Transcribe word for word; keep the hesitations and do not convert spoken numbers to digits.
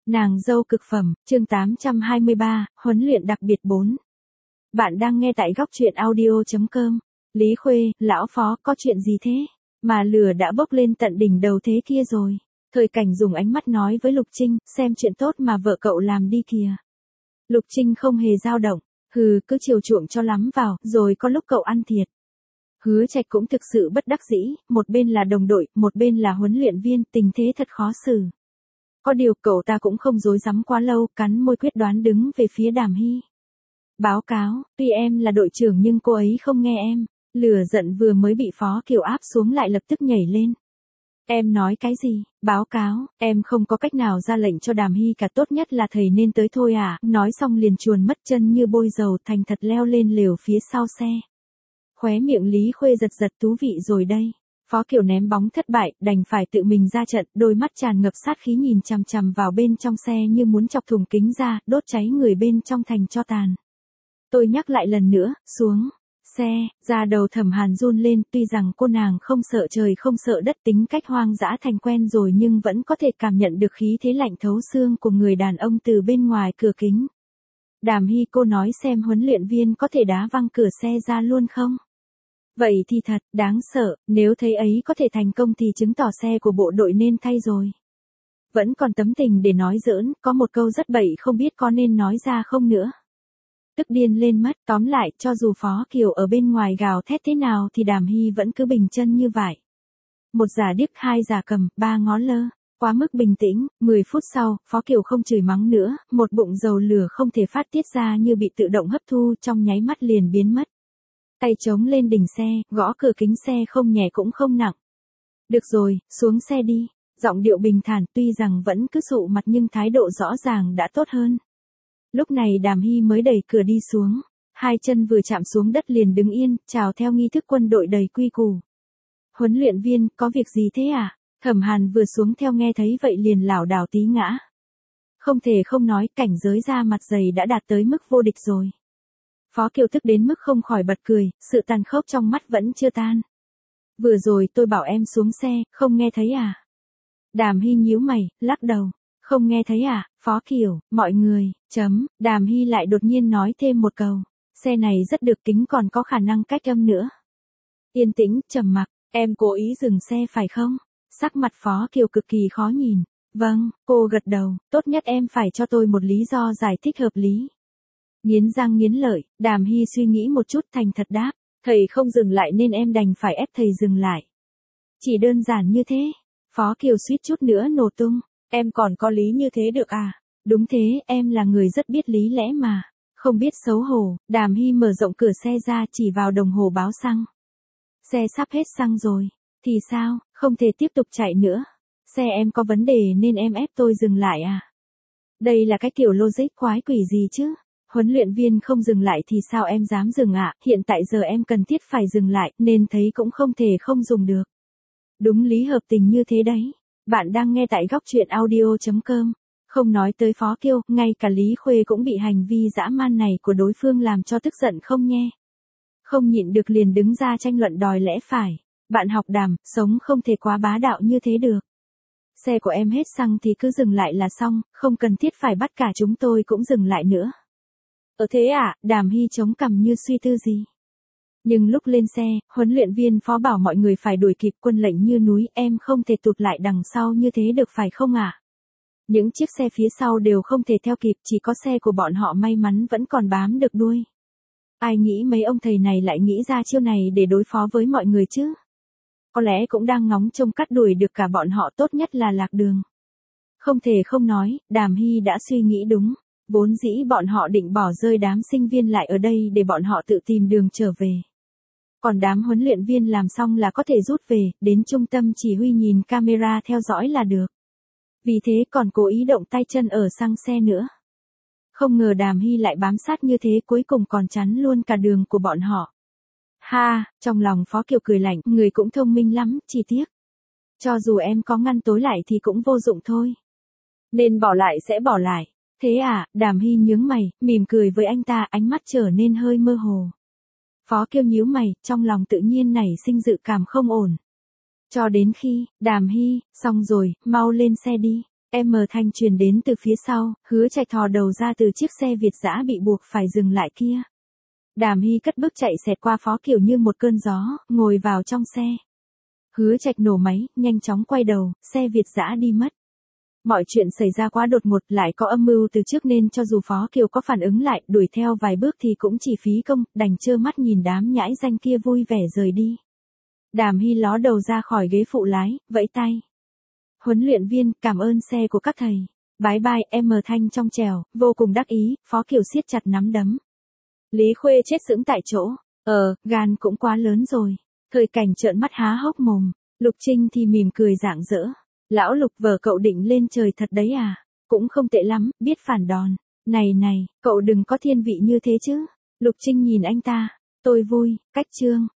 Nàng dâu cực phẩm, chương tám trăm hai mươi ba, huấn luyện đặc biệt bốn. Bạn đang nghe tại góc truyện audio chấm com. Lý Khuê, lão Phó, có chuyện gì thế? Mà lửa đã bốc lên tận đỉnh đầu thế kia rồi. Thời Cảnh dùng ánh mắt nói với Lục Trinh, xem chuyện tốt mà vợ cậu làm đi kìa. Lục Trinh không hề dao động, hừ, cứ chiều chuộng cho lắm vào, rồi có lúc cậu ăn thiệt. Hứa Trạch cũng thực sự bất đắc dĩ, một bên là đồng đội, một bên là huấn luyện viên, tình thế thật khó xử. Có điều cậu ta cũng không dối dám quá lâu, cắn môi quyết đoán đứng về phía Đàm Hy. Báo cáo, tuy em là đội trưởng nhưng cô ấy không nghe em. Lửa giận vừa mới bị Phó Kiều áp xuống lại lập tức nhảy lên. Em nói cái gì? Báo cáo, em không có cách nào ra lệnh cho Đàm Hy cả, tốt nhất là thầy nên tới thôi à. Nói xong liền chuồn mất chân như bôi dầu, thành thật leo lên lều phía sau xe. Khóe miệng Lý Khuê giật giật, thú vị rồi đây. Phó Kiều ném bóng thất bại, đành phải tự mình ra trận, đôi mắt tràn ngập sát khí nhìn chằm chằm vào bên trong xe như muốn chọc thủng kính ra, đốt cháy người bên trong thành tro tàn. Tôi nhắc lại lần nữa, xuống xe, da đầu Thẩm Hàn run lên, tuy rằng cô nàng không sợ trời không sợ đất, tính cách hoang dã thành quen rồi nhưng vẫn có thể cảm nhận được khí thế lạnh thấu xương của người đàn ông từ bên ngoài cửa kính. Đàm Hy, cô nói xem huấn luyện viên có thể đá văng cửa xe ra luôn không? Vậy thì thật, đáng sợ, nếu thấy ấy có thể thành công thì chứng tỏ xe của bộ đội nên thay rồi. Vẫn còn tấm tình để nói giỡn, có một câu rất bậy không biết có nên nói ra không nữa. Tức điên lên mất, tóm lại, cho dù Phó Kiều ở bên ngoài gào thét thế nào thì Đàm Hy vẫn cứ bình chân như vậy. Một giả điếc, hai giả cầm, ba ngó lơ. Quá mức bình tĩnh, mười phút sau, Phó Kiều không chửi mắng nữa, một bụng dầu lửa không thể phát tiết ra như bị tự động hấp thu, trong nháy mắt liền biến mất. Tay chống lên đỉnh xe, gõ cửa kính xe không nhẹ cũng không nặng. Được rồi, xuống xe đi. Giọng điệu bình thản, tuy rằng vẫn cứ sụ mặt nhưng thái độ rõ ràng đã tốt hơn. Lúc này Đàm Hy mới đẩy cửa đi xuống. Hai chân vừa chạm xuống đất liền đứng yên, chào theo nghi thức quân đội đầy quy củ. Huấn luyện viên, có việc gì thế à? Thẩm Hàn vừa xuống theo nghe thấy vậy liền lảo đảo tí ngã. Không thể không nói, cảnh giới da mặt dày đã đạt tới mức vô địch rồi. Phó Kiều tức đến mức không khỏi bật cười, sự tàn khốc trong mắt vẫn chưa tan. Vừa rồi tôi bảo em xuống xe, không nghe thấy à? Đàm Hy nhíu mày, lắc đầu. Không nghe thấy à, Phó Kiều, mọi người, chấm, Đàm Hy lại đột nhiên nói thêm một câu. Xe này rất được, kính còn có khả năng cách âm nữa. Yên tĩnh, trầm mặc, em cố ý dừng xe phải không? Sắc mặt Phó Kiều cực kỳ khó nhìn. Vâng, cô gật đầu, tốt nhất em phải cho tôi một lý do giải thích hợp lý. Nghiến răng nghiến lợi, Đàm Hy suy nghĩ một chút thành thật đáp, thầy không dừng lại nên em đành phải ép thầy dừng lại. Chỉ đơn giản như thế. Phó Kiều suýt chút nữa nổ tung, em còn có lý như thế được à? Đúng thế, em là người rất biết lý lẽ mà. Không biết xấu hổ, Đàm Hy mở rộng cửa xe ra chỉ vào đồng hồ báo xăng. Xe sắp hết xăng rồi. Thì sao, không thể tiếp tục chạy nữa. Xe em có vấn đề nên em ép tôi dừng lại à? Đây là cái kiểu logic quái quỷ gì chứ? Huấn luyện viên không dừng lại thì sao em dám dừng ạ? À? Hiện tại giờ em cần thiết phải dừng lại, nên thấy cũng không thể không dùng được. Đúng lý hợp tình như thế đấy. Bạn đang nghe tại góc truyện audio chấm com. Không nói tới Phó Kiều, ngay cả Lý Khuê cũng bị hành vi dã man này của đối phương làm cho tức giận không nhe. Không nhịn được liền đứng ra tranh luận đòi lẽ phải. Bạn học Đàm, sống không thể quá bá đạo như thế được. Xe của em hết xăng thì cứ dừng lại là xong, không cần thiết phải bắt cả chúng tôi cũng dừng lại nữa. Ờ thế à, Đàm Hy chống cằm như suy tư gì. Nhưng lúc lên xe, huấn luyện viên Phó bảo mọi người phải đuổi kịp, quân lệnh như núi, em không thể tụt lại đằng sau như thế được phải không ạ? À? Những chiếc xe phía sau đều không thể theo kịp, chỉ có xe của bọn họ may mắn vẫn còn bám được đuôi. Ai nghĩ mấy ông thầy này lại nghĩ ra chiêu này để đối phó với mọi người chứ? Có lẽ cũng đang ngóng trông cắt đuổi được cả bọn họ, tốt nhất là lạc đường. Không thể không nói, Đàm Hy đã suy nghĩ đúng. Vốn dĩ bọn họ định bỏ rơi đám sinh viên lại ở đây để bọn họ tự tìm đường trở về. Còn đám huấn luyện viên làm xong là có thể rút về, đến trung tâm chỉ huy nhìn camera theo dõi là được. Vì thế còn cố ý động tay chân ở xăng xe nữa. Không ngờ Đàm Hy lại bám sát như thế, cuối cùng còn chắn luôn cả đường của bọn họ. Ha, trong lòng Phó Kiều cười lạnh, người cũng thông minh lắm, chỉ tiếc. Cho dù em có ngăn tối lại thì cũng vô dụng thôi. Nên bỏ lại sẽ bỏ lại. Thế à, Đàm Hy nhướng mày, mỉm cười với anh ta, ánh mắt trở nên hơi mơ hồ. Phó Kiều nhíu mày, trong lòng tự nhiên nảy sinh dự cảm không ổn. Cho đến khi, Đàm Hy, xong rồi, mau lên xe đi. em thanh truyền đến từ phía sau, Hứa Trạch thò đầu ra từ chiếc xe Việt dã bị buộc phải dừng lại kia. Đàm Hy cất bước chạy xẹt qua Phó Kiều như một cơn gió, ngồi vào trong xe. Hứa Trạch nổ máy, nhanh chóng quay đầu, xe Việt dã đi mất. Mọi chuyện xảy ra quá đột ngột, lại có âm mưu từ trước nên cho dù Phó Kiều có phản ứng lại, đuổi theo vài bước thì cũng chỉ phí công, đành trơ mắt nhìn đám nhãi danh kia vui vẻ rời đi. Đàm Hy ló đầu ra khỏi ghế phụ lái, vẫy tay. Huấn luyện viên, cảm ơn xe của các thầy. Bái bai, em thanh trong trèo, vô cùng đắc ý, Phó Kiều siết chặt nắm đấm. Lý Khuê chết sững tại chỗ. Ờ, gan cũng quá lớn rồi. Thời Cảnh trợn mắt há hốc mồm. Lục Trinh thì mỉm cười rạng rỡ. Lão Lục, vợ cậu định lên trời thật đấy à? Cũng không tệ lắm, biết phản đòn. Này này, cậu đừng có thiên vị như thế chứ. Lục Trinh nhìn anh ta. Tôi vui, cách chương.